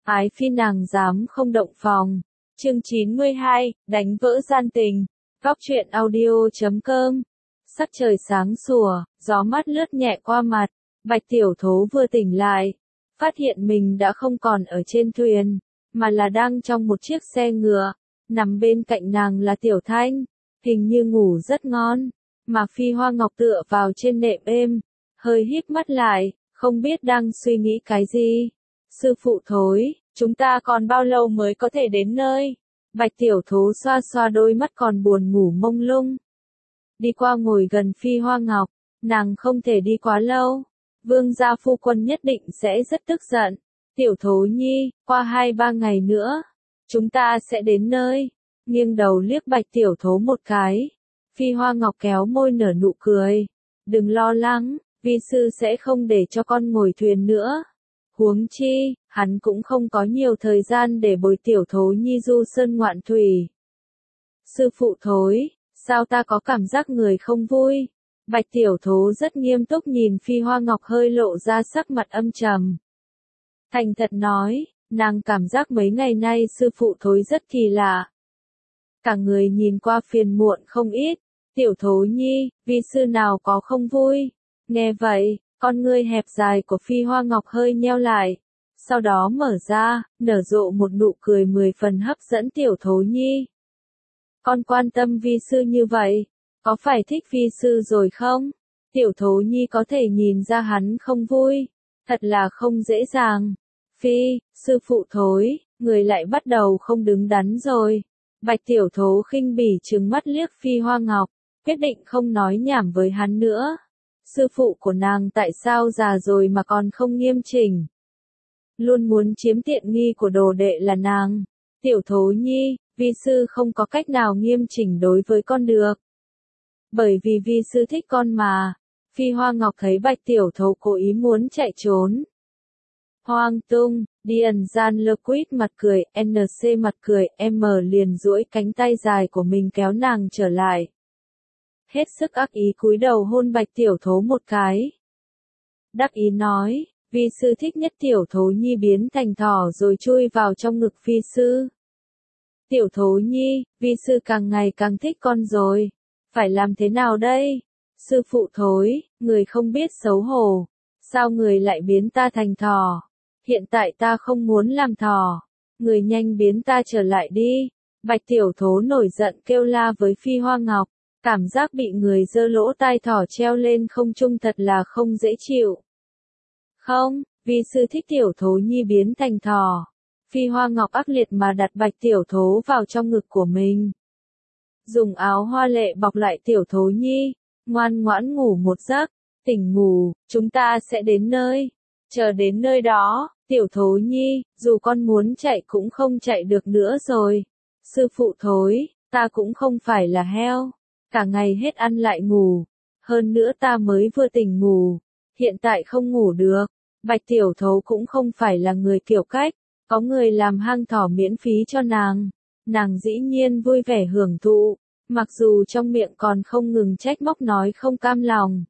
Ái phi nàng dám không động phòng. Chương 92, đánh vỡ gian tình. Góc truyện audio.com. Sắc trời sáng sủa, gió mát lướt nhẹ qua mặt. Bạch Tiểu Thố vừa tỉnh lại, phát hiện mình đã không còn ở trên thuyền, mà là đang trong một chiếc xe ngựa. Nằm bên cạnh nàng là Tiểu Thanh, hình như ngủ rất ngon, mà Phi Hoa Ngọc tựa vào trên nệm êm, hơi híp mắt lại, không biết đang suy nghĩ cái gì. Sư phụ Thối, chúng ta còn bao lâu mới có thể đến nơi? Bạch Tiểu Thố xoa xoa đôi mắt còn buồn ngủ mông lung. Đi qua ngồi gần Phi Hoa Ngọc, nàng không thể đi quá lâu. Vương gia phu quân nhất định sẽ rất tức giận. Tiểu Thố nhi, qua 2-3 ngày nữa, chúng ta sẽ đến nơi. Nghiêng đầu liếc Bạch Tiểu Thố một cái. Phi Hoa Ngọc kéo môi nở nụ cười. Đừng lo lắng, vi sư sẽ không để cho con ngồi thuyền nữa. Huống chi, hắn cũng không có nhiều thời gian để bồi Tiểu Thố nhi du sơn ngoạn thủy. Sư phụ Thối, sao ta có cảm giác người không vui? Bạch Tiểu Thố rất nghiêm túc nhìn Phi Hoa Ngọc hơi lộ ra sắc mặt âm trầm. Thành thật nói, nàng cảm giác mấy ngày nay sư phụ Thối rất kỳ lạ. Cả người nhìn qua phiền muộn không ít. Tiểu Thố nhi, vi sư nào có không vui? Nghe vậy, con ngươi hẹp dài của Phi Hoa Ngọc hơi nheo lại. Sau đó mở ra, nở rộ một nụ cười 10 phần hấp dẫn Tiểu Thố nhi. Con quan tâm vi sư như vậy, có phải thích vi sư rồi không? Tiểu Thố nhi có thể nhìn ra hắn không vui, thật là không dễ dàng. Phi, sư phụ Thối, người lại bắt đầu không đứng đắn rồi. Bạch Tiểu Thố khinh bỉ trừng mắt liếc Phi Hoa Ngọc, quyết định không nói nhảm với hắn nữa. Sư phụ của nàng tại sao già rồi mà còn không nghiêm chỉnh? Luôn muốn chiếm tiện nghi của đồ đệ là nàng. Tiểu Thố nhi, vi sư không có cách nào nghiêm chỉnh đối với con được. Bởi vì vi sư thích con mà. Phi Hoa Ngọc thấy Bạch Tiểu Thố cố ý muốn chạy trốn. Hoang tung, Điền Gian Lơ Quýt mặt cười, NC mặt cười, M liền duỗi cánh tay dài của mình kéo nàng trở lại. Hết sức ác ý cúi đầu hôn Bạch Tiểu Thố một cái. Đắc ý nói, vi sư thích nhất Tiểu Thố nhi biến thành thỏ rồi chui vào trong ngực phi sư. Tiểu Thố nhi, vi sư càng ngày càng thích con rồi. Phải làm thế nào đây? Sư phụ Thối, người không biết xấu hổ. Sao người lại biến ta thành thỏ? Hiện tại ta không muốn làm thỏ. Người nhanh biến ta trở lại đi. Bạch Tiểu Thố nổi giận kêu la với Phi Hoa Ngọc. Cảm giác bị người giơ lỗ tai thỏ treo lên không trung thật là không dễ chịu. Không, vi sư thích Tiểu Thố nhi biến thành thỏ. Phi Hoa Ngọc ác liệt mà đặt Bạch Tiểu Thố vào trong ngực của mình. Dùng áo hoa lệ bọc lại Tiểu Thố nhi, ngoan ngoãn ngủ một giấc, tỉnh ngủ, chúng ta sẽ đến nơi. Chờ đến nơi đó, Tiểu Thố nhi, dù con muốn chạy cũng không chạy được nữa rồi. Sư phụ Thối, ta cũng không phải là heo, cả ngày hết ăn lại ngủ. Hơn nữa ta mới vừa tỉnh ngủ, hiện tại không ngủ được. Bạch Tiểu Thố cũng không phải là người kiểu cách, có người làm hang thỏ miễn phí cho nàng. Nàng dĩ nhiên vui vẻ hưởng thụ, mặc dù trong miệng còn không ngừng trách móc nói không cam lòng.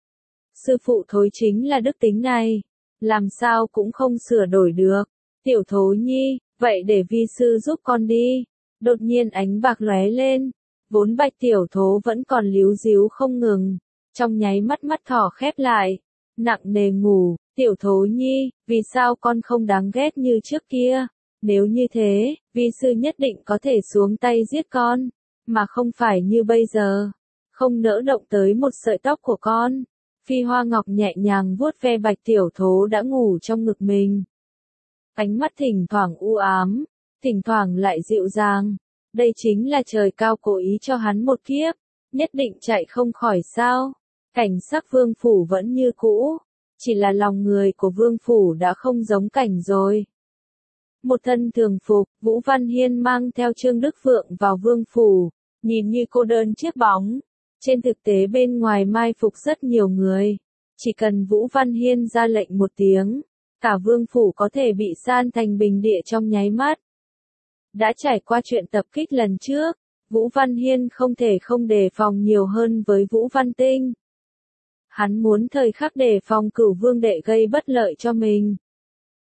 Sư phụ Thối chính là đức tính này, làm sao cũng không sửa đổi được. Tiểu Thố nhi, vậy để vi sư giúp con đi. Đột nhiên ánh bạc lóe lên, vốn Bạch Tiểu Thố vẫn còn líu díu không ngừng, trong nháy mắt mắt thỏ khép lại, nặng nề ngủ. Tiểu Thố nhi, vì sao con không đáng ghét như trước kia? Nếu như thế, vi sư nhất định có thể xuống tay giết con, mà không phải như bây giờ, không nỡ động tới một sợi tóc của con. Phi Hoa Ngọc nhẹ nhàng vuốt ve Bạch Tiểu Thố đã ngủ trong ngực mình. Ánh mắt thỉnh thoảng u ám, thỉnh thoảng lại dịu dàng. Đây chính là trời cao cố ý cho hắn một kiếp, nhất định chạy không khỏi sao? Cảnh sắc vương phủ vẫn như cũ, chỉ là lòng người của vương phủ đã không giống cảnh rồi. Một thân thường phục, Vũ Văn Hiên mang theo Trương Đức Phượng vào vương phủ, nhìn như cô đơn chiếc bóng. Trên thực tế bên ngoài mai phục rất nhiều người. Chỉ cần Vũ Văn Hiên ra lệnh một tiếng, cả vương phủ có thể bị san thành bình địa trong nháy mắt. Đã trải qua chuyện tập kích lần trước, Vũ Văn Hiên không thể không đề phòng nhiều hơn với Vũ Văn Tinh. Hắn muốn thời khắc đề phòng Cửu Vương đệ gây bất lợi cho mình.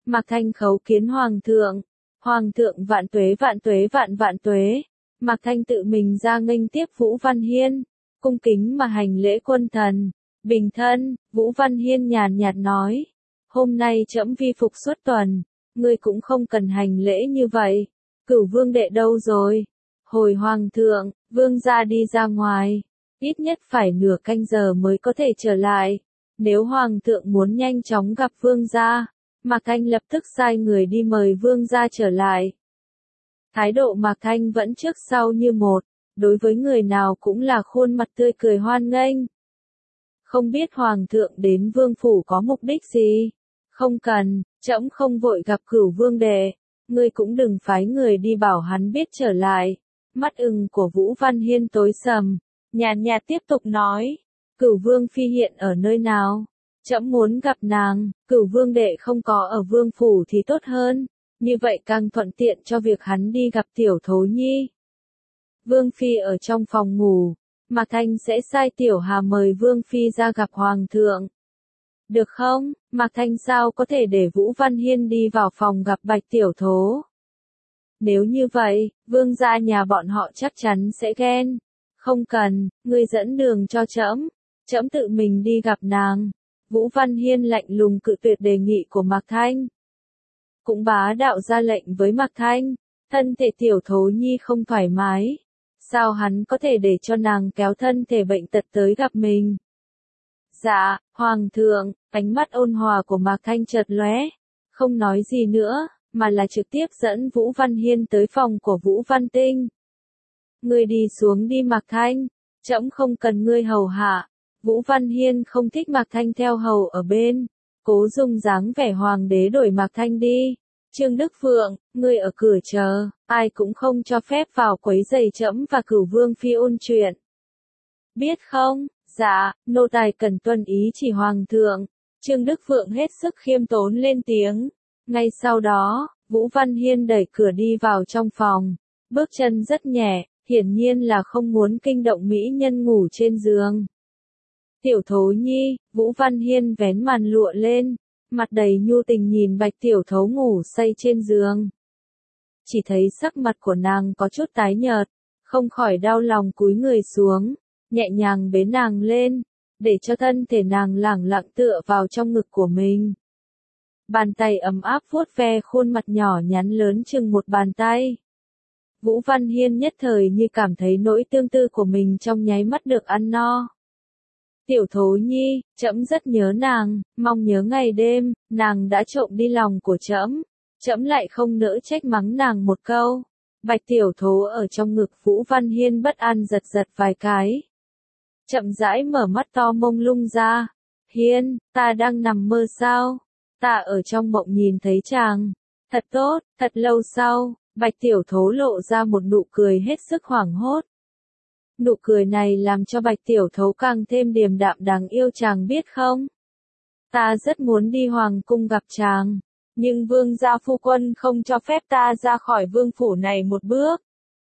Mạc Thanh khấu kiến Hoàng thượng. Hoàng thượng vạn tuế vạn tuế vạn vạn tuế. Mạc Thanh tự mình ra nghênh tiếp Vũ Văn Hiên, cung kính mà hành lễ quân thần. Bình thân, Vũ Văn Hiên nhàn nhạt nói. Hôm nay trẫm vi phục suốt tuần, ngươi cũng không cần hành lễ như vậy. Cửu vương đệ đâu rồi? Hồi Hoàng thượng, vương gia đi ra ngoài. Ít nhất phải nửa canh giờ mới có thể trở lại. Nếu Hoàng thượng muốn nhanh chóng gặp vương gia, Mạc Thanh lập tức sai người đi mời vương gia trở lại. Thái độ Mạc Thanh vẫn trước sau như một, đối với người nào cũng là khuôn mặt tươi cười hoan nghênh. Không biết Hoàng thượng đến vương phủ có mục đích gì? Không cần, trẫm không vội gặp Cửu vương đệ, ngươi cũng đừng phái người đi bảo hắn biết trở lại. Mắt ưng của Vũ Văn Hiên tối sầm, nhàn nhạt tiếp tục nói, Cửu vương phi hiện ở nơi nào? Trẫm muốn gặp nàng. Cửu vương đệ không có ở vương phủ thì tốt hơn, như vậy càng thuận tiện cho việc hắn đi gặp tiểu thố nhi. Vương phi ở trong phòng ngủ, Mạc Thanh sẽ sai tiểu Hà mời vương phi ra gặp Hoàng thượng. Được không? Mạc Thanh sao có thể để Vũ Văn Hiên đi vào phòng gặp Bạch tiểu thố? Nếu như vậy, vương gia nhà bọn họ chắc chắn sẽ ghen. Không cần, ngươi dẫn đường cho trẫm, trẫm tự mình đi gặp nàng. Vũ Văn Hiên lạnh lùng cự tuyệt đề nghị của Mạc Thanh. Cũng bá đạo ra lệnh với Mạc Thanh, thân thể tiểu thố nhi không thoải mái. Sao hắn có thể để cho nàng kéo thân thể bệnh tật tới gặp mình? Dạ, Hoàng thượng, ánh mắt ôn hòa của Mạc Thanh chợt lóe, không nói gì nữa, mà là trực tiếp dẫn Vũ Văn Hiên tới phòng của Vũ Văn Tinh. Ngươi đi xuống đi Mạc Thanh, trẫm không cần ngươi hầu hạ. Vũ Văn Hiên không thích Mạc Thanh theo hầu ở bên, cố dùng dáng vẻ hoàng đế đổi Mạc Thanh đi. Trương Đức Phượng, ngươi ở cửa chờ, ai cũng không cho phép vào quấy rầy trẫm và Cửu vương phi ôn chuyện. Biết không? Dạ, nô tài cần tuân ý chỉ Hoàng thượng. Trương Đức Phượng hết sức khiêm tốn lên tiếng. Ngay sau đó, Vũ Văn Hiên đẩy cửa đi vào trong phòng, bước chân rất nhẹ, hiển nhiên là không muốn kinh động mỹ nhân ngủ trên giường. Tiểu thố nhi, Vũ Văn Hiên vén màn lụa lên, mặt đầy nhu tình nhìn Bạch tiểu thố ngủ say trên giường. Chỉ thấy sắc mặt của nàng có chút tái nhợt, không khỏi đau lòng cúi người xuống, nhẹ nhàng bế nàng lên, để cho thân thể nàng lẳng lặng tựa vào trong ngực của mình. Bàn tay ấm áp vuốt ve khuôn mặt nhỏ nhắn lớn chừng một bàn tay. Vũ Văn Hiên nhất thời như cảm thấy nỗi tương tư của mình trong nháy mắt được ăn no. Tiểu thố nhi, trẫm rất nhớ nàng, mong nhớ ngày đêm, nàng đã trộm đi lòng của trẫm, trẫm lại không nỡ trách mắng nàng một câu. Bạch tiểu thố ở trong ngực Vũ Văn Hiên bất an giật giật vài cái. Chậm rãi mở mắt to mông lung ra. Hiên, ta đang nằm mơ sao? Ta ở trong mộng nhìn thấy chàng. Thật tốt, thật lâu sau, Bạch tiểu thố lộ ra một nụ cười hết sức hoảng hốt. Nụ cười này làm cho Bạch tiểu thố càng thêm điềm đạm đáng yêu chàng biết không? Ta rất muốn đi hoàng cung gặp chàng, nhưng vương gia phu quân không cho phép ta ra khỏi vương phủ này một bước.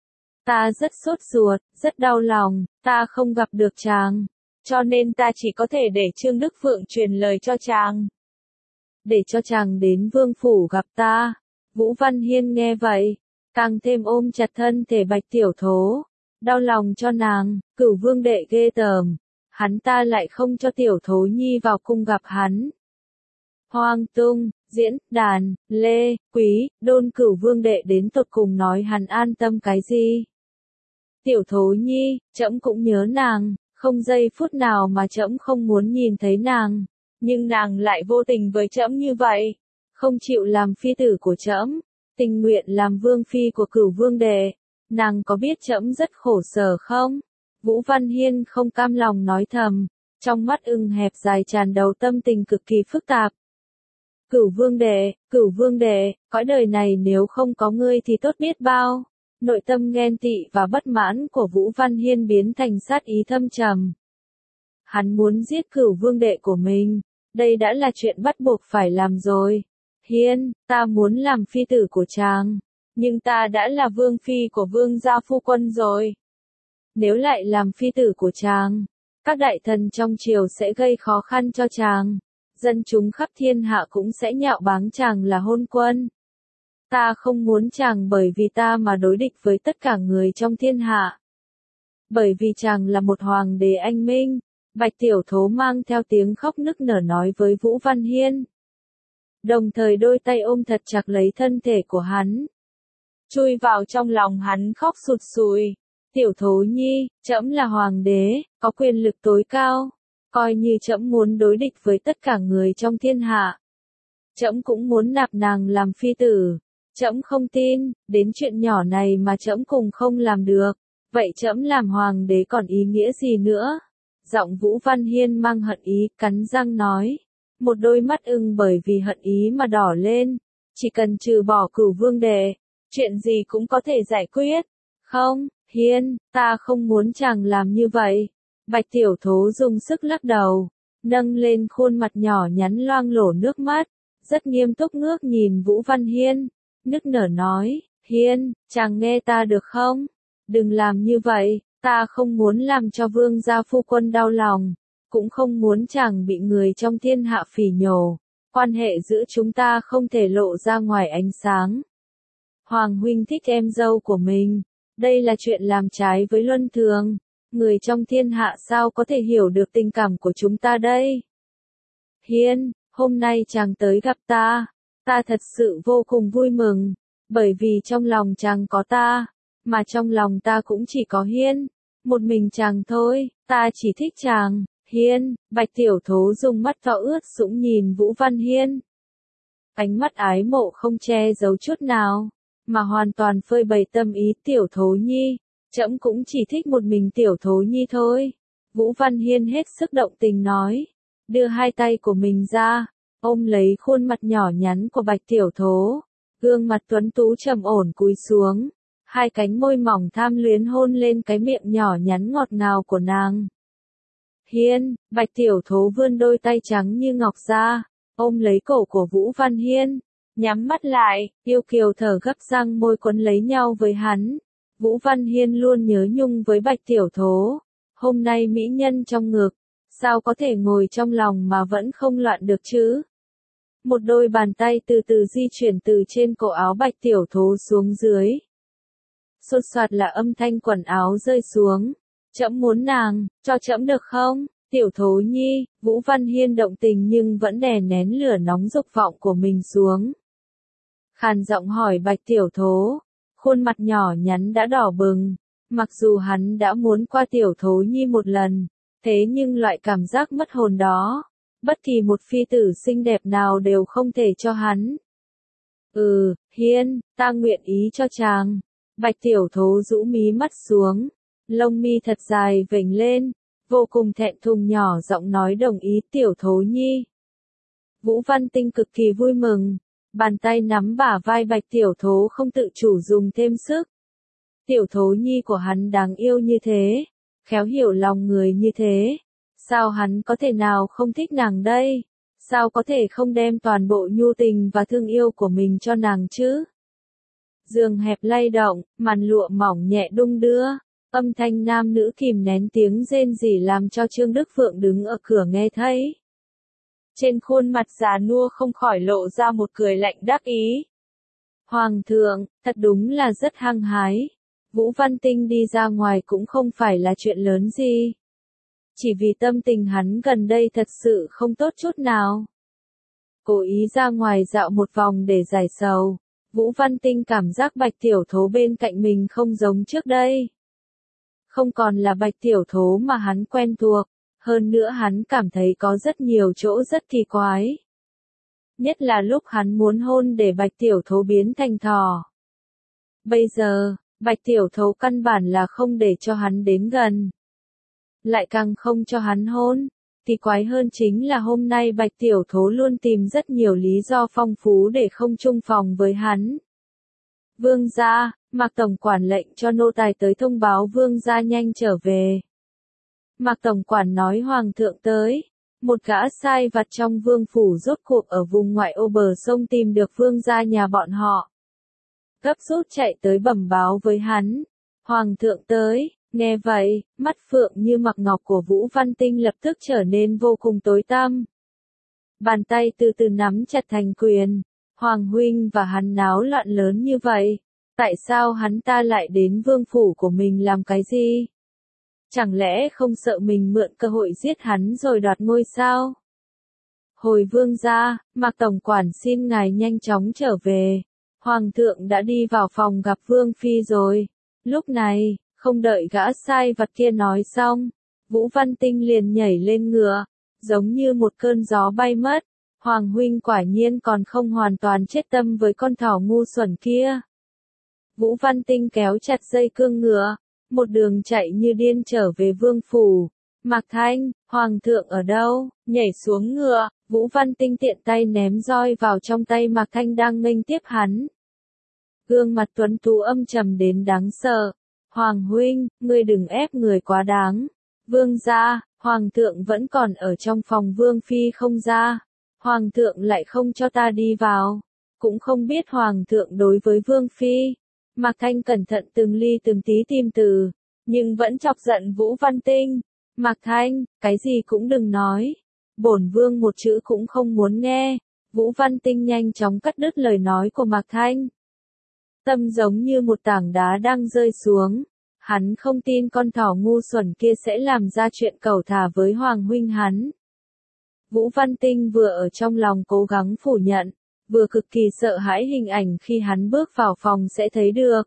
Ta rất sốt ruột, rất đau lòng, ta không gặp được chàng, cho nên ta chỉ có thể để Trương Đức Phượng truyền lời cho chàng. Để cho chàng đến vương phủ gặp ta. Vũ Văn Hiên nghe vậy, càng thêm ôm chặt thân thể Bạch tiểu thố, đau lòng cho nàng. Cửu vương đệ ghê tởm, hắn ta lại không cho tiểu thố nhi vào cung gặp hắn. Hoang Tung, Diễn, Đàn, Lê, Quý, Đôn Cửu vương đệ đến tột cùng nói hắn an tâm cái gì? Tiểu thố nhi, trẫm cũng nhớ nàng, không giây phút nào mà trẫm không muốn nhìn thấy nàng, nhưng nàng lại vô tình với trẫm như vậy, không chịu làm phi tử của trẫm, tình nguyện làm vương phi của Cửu vương đệ. Nàng có biết trẫm rất khổ sở không? Vũ Văn Hiên không cam lòng nói thầm, trong mắt ưng hẹp dài tràn đầu tâm tình cực kỳ phức tạp. Cửu vương đệ, cõi đời này nếu không có ngươi thì tốt biết bao. Nội tâm ghen tị và bất mãn của Vũ Văn Hiên biến thành sát ý thâm trầm. Hắn muốn giết Cửu vương đệ của mình, đây đã là chuyện bắt buộc phải làm rồi. Hiên, ta muốn làm phi tử của chàng, nhưng ta đã là vương phi của vương gia phu quân rồi. Nếu lại làm phi tử của chàng, các đại thần trong triều sẽ gây khó khăn cho chàng. dân chúng khắp thiên hạ cũng sẽ nhạo báng chàng là hôn quân. Ta không muốn chàng bởi vì ta mà đối địch với tất cả người trong thiên hạ. Bởi vì chàng là một hoàng đế anh minh, Bạch Tiểu Thố mang theo tiếng khóc nức nở nói với Vũ Văn Hiên. Đồng thời đôi tay ôm thật chặt lấy thân thể của hắn. Chui vào trong lòng hắn khóc sụt sùi. Tiểu Thố nhi, trẫm là hoàng đế, có quyền lực tối cao. Coi như trẫm muốn đối địch với tất cả người trong thiên hạ. Trẫm cũng muốn nạp nàng làm phi tử. Trẫm không tin, đến chuyện nhỏ này mà trẫm cùng không làm được. Vậy trẫm làm hoàng đế còn ý nghĩa gì nữa? Giọng Vũ Văn Hiên mang hận ý, cắn răng nói. Một đôi mắt ưng bởi vì hận ý mà đỏ lên. Chỉ cần trừ bỏ Cửu Vương Đệ, chuyện gì cũng có thể giải quyết. Không, Hiên, ta không muốn chàng làm như vậy. Bạch Tiểu Thố dùng sức lắc đầu, nâng lên khuôn mặt nhỏ nhắn loang lổ nước mắt, rất nghiêm túc ngước nhìn Vũ Văn Hiên, nức nở nói, Hiên, chàng nghe ta được không? Đừng làm như vậy, ta không muốn làm cho vương gia phu quân đau lòng, cũng không muốn chàng bị người trong thiên hạ phỉ nhổ, quan hệ giữa chúng ta không thể lộ ra ngoài ánh sáng. Hoàng huynh thích em dâu của mình, đây là chuyện làm trái với luân thường, người trong thiên hạ sao có thể hiểu được tình cảm của chúng ta đây? Hiên, hôm nay chàng tới gặp ta thật sự vô cùng vui mừng, bởi vì trong lòng chàng có ta, mà trong lòng ta cũng chỉ có Hiên, một mình chàng thôi, ta chỉ thích chàng, Hiên. Bạch Tiểu Thố dùng mắt to ướt sũng nhìn Vũ Văn Hiên. Ánh mắt ái mộ không che giấu chút nào, mà hoàn toàn phơi bày tâm ý. Tiểu Thố nhi, trẫm cũng chỉ thích một mình Tiểu Thố nhi thôi. Vũ Văn Hiên hết sức động tình nói, đưa hai tay của mình ra, ôm lấy khuôn mặt nhỏ nhắn của Bạch Tiểu Thố, gương mặt tuấn tú trầm ổn cúi xuống, hai cánh môi mỏng tham luyến hôn lên cái miệng nhỏ nhắn ngọt ngào của nàng. Hiên, Bạch Tiểu Thố vươn đôi tay trắng như ngọc ra, ôm lấy cổ của Vũ Văn Hiên, nhắm mắt lại, yêu kiều thở gấp răng môi quấn lấy nhau với hắn. Vũ Văn Hiên luôn nhớ nhung với Bạch Tiểu Thố, hôm nay mỹ nhân trong ngực, sao có thể ngồi trong lòng mà vẫn không loạn được chứ? Một đôi bàn tay từ từ di chuyển từ trên cổ áo Bạch Tiểu Thố xuống dưới. Xột soạt là âm thanh quần áo rơi xuống. Trẫm muốn nàng, cho trẫm được không? Tiểu Thố nhi, Vũ Văn Hiên động tình nhưng vẫn đè nén lửa nóng dục vọng của mình xuống. Khàn giọng hỏi Bạch Tiểu Thố, khuôn mặt nhỏ nhắn đã đỏ bừng, mặc dù hắn đã muốn qua Tiểu Thố nhi một lần, thế nhưng loại cảm giác mất hồn đó, bất kỳ một phi tử xinh đẹp nào đều không thể cho hắn. Hiên, ta nguyện ý cho chàng. Bạch Tiểu Thố rũ mí mắt xuống, lông mi thật dài vểnh lên, vô cùng thẹn thùng nhỏ giọng nói đồng ý. Tiểu Thố nhi. Vũ Văn Tinh cực kỳ vui mừng, bàn tay nắm bả vai Bạch Tiểu Thố không tự chủ dùng thêm sức. Tiểu Thố nhi của hắn đáng yêu như thế, khéo hiểu lòng người như thế, sao hắn có thể nào không thích nàng đây? Sao có thể không đem toàn bộ nhu tình và thương yêu của mình cho nàng chứ? Giường hẹp lay động, màn lụa mỏng nhẹ đung đưa, âm thanh nam nữ kìm nén tiếng rên rỉ làm cho Trương Đức Phượng đứng ở cửa nghe thấy. Trên khuôn mặt già nua không khỏi lộ ra một cười lạnh đắc ý. Hoàng thượng, thật đúng là rất hăng hái. Vũ Văn Tinh đi ra ngoài cũng không phải là chuyện lớn gì. Chỉ vì tâm tình hắn gần đây thật sự không tốt chút nào. Cố ý ra ngoài dạo một vòng để giải sầu. Vũ Văn Tinh cảm giác Bạch Tiểu Thố bên cạnh mình không giống trước đây. Không còn là Bạch Tiểu Thố mà hắn quen thuộc, hơn nữa hắn cảm thấy có rất nhiều chỗ rất kỳ quái. Nhất là lúc hắn muốn hôn để Bạch Tiểu Thố biến thành thỏ. Bây giờ, Bạch Tiểu Thố căn bản là không để cho hắn đến gần. Lại càng không cho hắn hôn. Thì quái hơn chính là hôm nay Bạch Tiểu Thố luôn tìm rất nhiều lý do phong phú để không chung phòng với hắn. Vương gia, Mạc Tổng quản lệnh cho nô tài tới thông báo vương gia nhanh trở về. Mạc Tổng quản nói hoàng thượng tới. Một gã sai vặt trong vương phủ rốt cuộc ở vùng ngoại ô bờ sông tìm được vương gia nhà bọn họ. Gấp rút chạy tới bẩm báo với hắn. Hoàng thượng tới. Nghe vậy, mắt phượng như mặc ngọc của Vũ Văn Tinh lập tức trở nên vô cùng tối tăm. bàn tay từ từ nắm chặt thành quyền. Hoàng huynh và hắn náo loạn lớn như vậy, tại sao hắn ta lại đến vương phủ của mình làm cái gì? Chẳng lẽ không sợ mình mượn cơ hội giết hắn rồi đoạt ngôi sao? Hồi vương gia, Mạc tổng quản xin ngài nhanh chóng trở về. Hoàng thượng đã đi vào phòng gặp vương phi rồi. Lúc này, không đợi gã sai vặt kia nói xong, Vũ Văn Tinh liền nhảy lên ngựa, giống như một cơn gió bay mất. Hoàng huynh quả nhiên còn không hoàn toàn chết tâm với con thỏ ngu xuẩn kia. Vũ Văn Tinh kéo chặt dây cương ngựa, một đường chạy như điên trở về vương phủ. Mạc Thanh, hoàng thượng ở đâu? Nhảy xuống ngựa, Vũ Văn Tinh tiện tay ném roi vào trong tay Mạc Thanh đang nghênh tiếp hắn. Gương mặt tuấn tú âm trầm đến đáng sợ. Hoàng huynh, ngươi đừng ép người quá đáng. Vương gia, hoàng thượng vẫn còn ở trong phòng vương phi không ra. Hoàng thượng lại không cho ta đi vào. Cũng không biết hoàng thượng đối với vương phi. Mạc Thanh cẩn thận từng ly từng tí tìm từ, nhưng vẫn chọc giận Vũ Văn Tinh. Mạc Thanh, cái gì cũng đừng nói. Bổn vương một chữ cũng không muốn nghe. Vũ Văn Tinh nhanh chóng cắt đứt lời nói của Mạc Thanh. Tâm giống như một tảng đá đang rơi xuống. Hắn không tin con thỏ ngu xuẩn kia sẽ làm ra chuyện cẩu thả với hoàng huynh hắn. Vũ Văn Tinh vừa ở trong lòng cố gắng phủ nhận, vừa cực kỳ sợ hãi hình ảnh khi hắn bước vào phòng sẽ thấy được.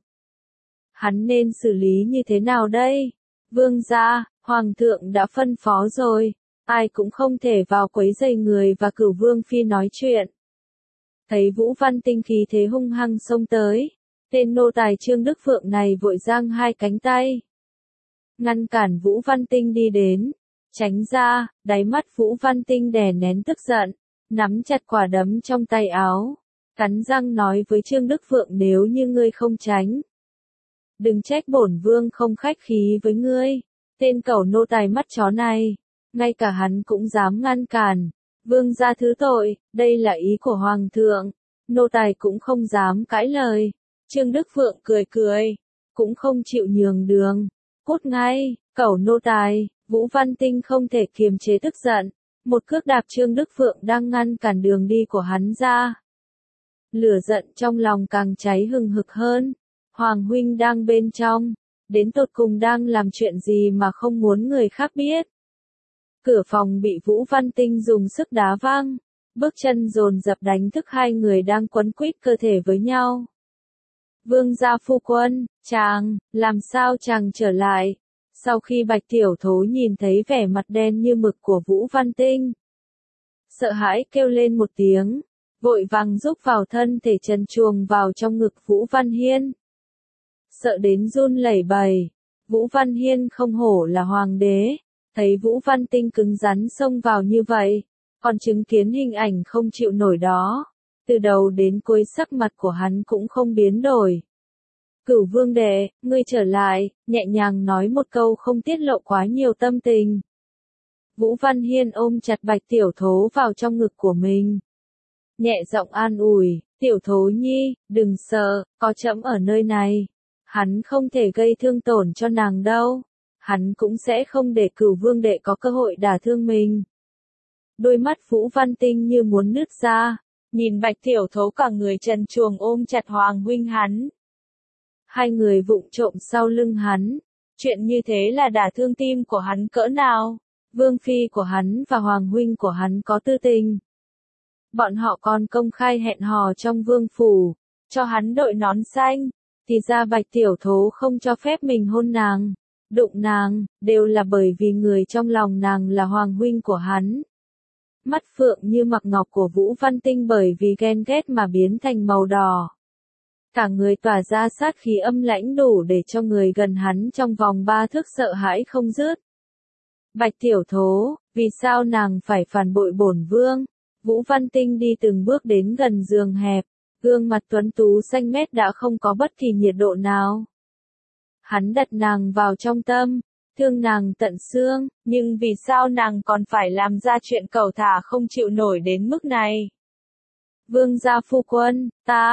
Hắn nên xử lý như thế nào đây? Vương gia, hoàng thượng đã phân phó rồi, ai cũng không thể vào quấy rầy người và Cửu Vương phi nói chuyện. Thấy Vũ Văn Tinh khí thế hung hăng xông tới, tên nô tài Trương Đức Phượng này vội giang hai cánh tay, ngăn cản Vũ Văn Tinh đi đến. Tránh ra, đáy mắt Vũ Văn Tinh đè nén tức giận, nắm chặt quả đấm trong tay áo, cắn răng nói với Trương Đức Phượng, nếu như ngươi không tránh, đừng trách bổn vương không khách khí với ngươi. Tên cẩu nô tài mắt chó này, ngay cả hắn cũng dám ngăn cản. Vương gia thứ tội, đây là ý của hoàng thượng. Nô tài cũng không dám cãi lời. Trương Đức Phượng cười cười, cũng không chịu nhường đường. Cút ngay, cẩu nô tài. Vũ Văn Tinh không thể kiềm chế tức giận, một cước đạp Trương Đức Phượng đang ngăn cản đường đi của hắn ra. Lửa giận trong lòng càng cháy hừng hực hơn. Hoàng huynh đang bên trong, đến tột cùng đang làm chuyện gì mà không muốn người khác biết. Cửa phòng bị Vũ Văn Tinh dùng sức đá văng, bước chân dồn dập đánh thức hai người đang quấn quýt cơ thể với nhau. Vương gia phu quân, chàng, làm sao chàng trở lại? Sau khi Bạch Tiểu Thố nhìn thấy vẻ mặt đen như mực của Vũ Văn Tinh, sợ hãi kêu lên một tiếng, vội vàng rúc vào thân thể trần truồng vào trong ngực Vũ Văn Hiên. Sợ đến run lẩy bẩy, Vũ Văn Hiên không hổ là hoàng đế, thấy Vũ Văn Tinh cứng rắn xông vào như vậy, còn chứng kiến hình ảnh không chịu nổi đó, từ đầu đến cuối sắc mặt của hắn cũng không biến đổi. Cửu vương đệ, ngươi trở lại, nhẹ nhàng nói một câu không tiết lộ quá nhiều tâm tình. Vũ Văn Hiên ôm chặt Bạch Tiểu Thố vào trong ngực của mình. Nhẹ giọng an ủi, Tiểu Thố nhi, đừng sợ, có trẫm ở nơi này. Hắn không thể gây thương tổn cho nàng đâu. Hắn cũng sẽ không để Cửu vương đệ có cơ hội đả thương mình. Đôi mắt Vũ Văn Tinh như muốn nứt ra, nhìn Bạch Tiểu Thố cả người trần truồng ôm chặt hoàng huynh hắn. Hai người vụng trộm sau lưng hắn, chuyện như thế là đả thương tim của hắn cỡ nào. Vương phi của hắn và hoàng huynh của hắn có tư tình. Bọn họ còn công khai hẹn hò trong vương phủ, cho hắn đội nón xanh, thì ra Bạch Tiểu Thố không cho phép mình hôn nàng, đụng nàng, đều là bởi vì người trong lòng nàng là hoàng huynh của hắn. Mắt phượng như mặc ngọc của Vũ Văn Tinh bởi vì ghen ghét mà biến thành màu đỏ. Cả người tỏa ra sát khí âm lãnh đủ để cho người gần hắn trong vòng 3 thước sợ hãi không dứt. Bạch Tiểu Thố, vì sao nàng phải phản bội bổn vương? Vũ Văn Tinh đi từng bước đến gần giường hẹp, gương mặt tuấn tú xanh mét đã không có bất kỳ nhiệt độ nào. Hắn đặt nàng vào trong tâm, thương nàng tận xương, nhưng vì sao nàng còn phải làm ra chuyện cẩu thả không chịu nổi đến mức này? Vương gia phu quân,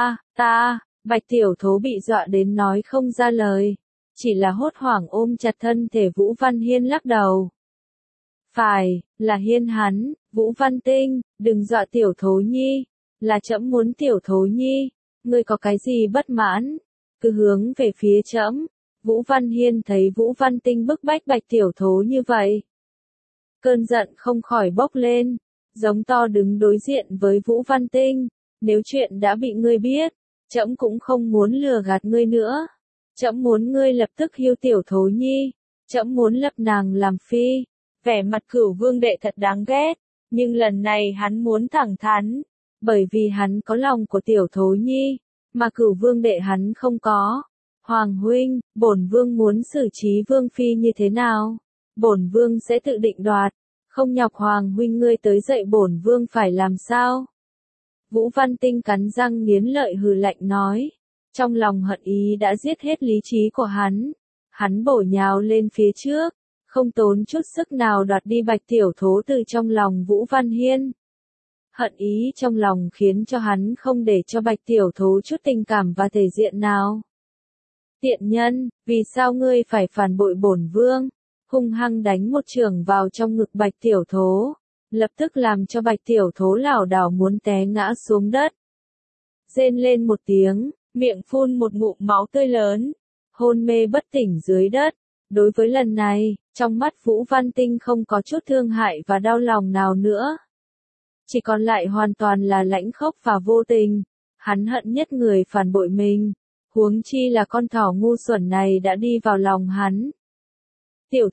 ta, Bạch Tiểu Thố bị dọa đến nói không ra lời, chỉ là hốt hoảng ôm chặt thân thể Vũ Văn Hiên lắc đầu. Phải, Là Hiên hắn, Vũ Văn Tinh, đừng dọa tiểu thố nhi. Là trẫm muốn tiểu thố nhi. Ngươi có cái gì bất mãn? Cứ hướng về phía trẫm. Vũ Văn Hiên thấy Vũ Văn Tinh bức bách Bạch tiểu thố như vậy. Cơn giận không khỏi bốc lên. Giống to đứng đối diện với Vũ Văn Tinh. Nếu chuyện đã bị ngươi biết, trẫm cũng không muốn lừa gạt ngươi nữa. Trẫm muốn ngươi lập tức hiêu tiểu thố nhi. Trẫm muốn lập nàng làm phi. Vẻ mặt Cửu Vương đệ thật đáng ghét. Nhưng lần này hắn muốn thẳng thắn. Bởi vì hắn có lòng của tiểu thố nhi. Mà Cửu Vương đệ hắn không có. Hoàng huynh, bổn vương muốn xử trí vương phi như thế nào? Bổn vương sẽ tự định đoạt. Không nhọc Hoàng huynh ngươi tới dạy bổn vương phải làm sao? Vũ Văn Tinh cắn răng nghiến lợi hừ lạnh nói. Trong lòng hận ý đã giết hết lý trí của hắn. Hắn bổ nhào lên phía trước. Không tốn chút sức nào đoạt đi Bạch tiểu thố từ trong lòng Vũ Văn Hiên. Hận ý trong lòng khiến cho hắn không để cho Bạch tiểu thố chút tình cảm và thể diện nào. Tiện nhân, vì sao ngươi phải phản bội bổn vương? Hung hăng đánh một chưởng vào trong ngực Bạch tiểu thố. Lập tức làm cho Bạch tiểu thố lảo đảo muốn té ngã xuống đất. Rên lên một tiếng, miệng phun một ngụm máu tươi lớn. Hôn mê bất tỉnh dưới đất. Đối với lần này, trong mắt Vũ Văn Tinh không có chút thương hại và đau lòng nào nữa. Chỉ còn lại hoàn toàn là lãnh khốc và vô tình. Hắn hận nhất người phản bội mình. Huống chi là con thỏ ngu xuẩn này đã đi vào lòng hắn. Tiểu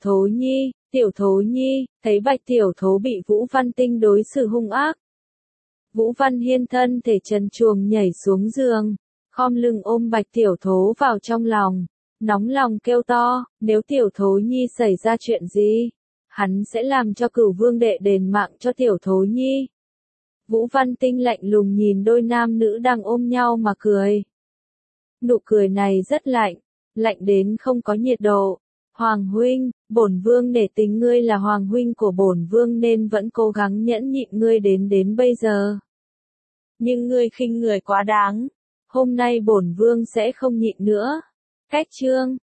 thố nhi, thấy Bạch tiểu thố bị Vũ Văn Tinh đối xử hung ác. Vũ Văn Hiên thân thể trần truồng nhảy xuống giường, khom lưng ôm Bạch tiểu thố vào trong lòng, nóng lòng kêu to, nếu tiểu thố nhi xảy ra chuyện gì, hắn sẽ làm cho Cửu Vương đệ đền mạng cho tiểu thố nhi. Vũ Văn Tinh lạnh lùng nhìn đôi nam nữ đang ôm nhau mà cười. Nụ cười này rất lạnh, lạnh đến không có nhiệt độ. Hoàng huynh, bổn vương nể tình ngươi là hoàng huynh của bổn vương nên vẫn cố gắng nhẫn nhịn ngươi đến bây giờ. Nhưng ngươi khinh người quá đáng, hôm nay bổn vương sẽ không nhịn nữa. Cách chương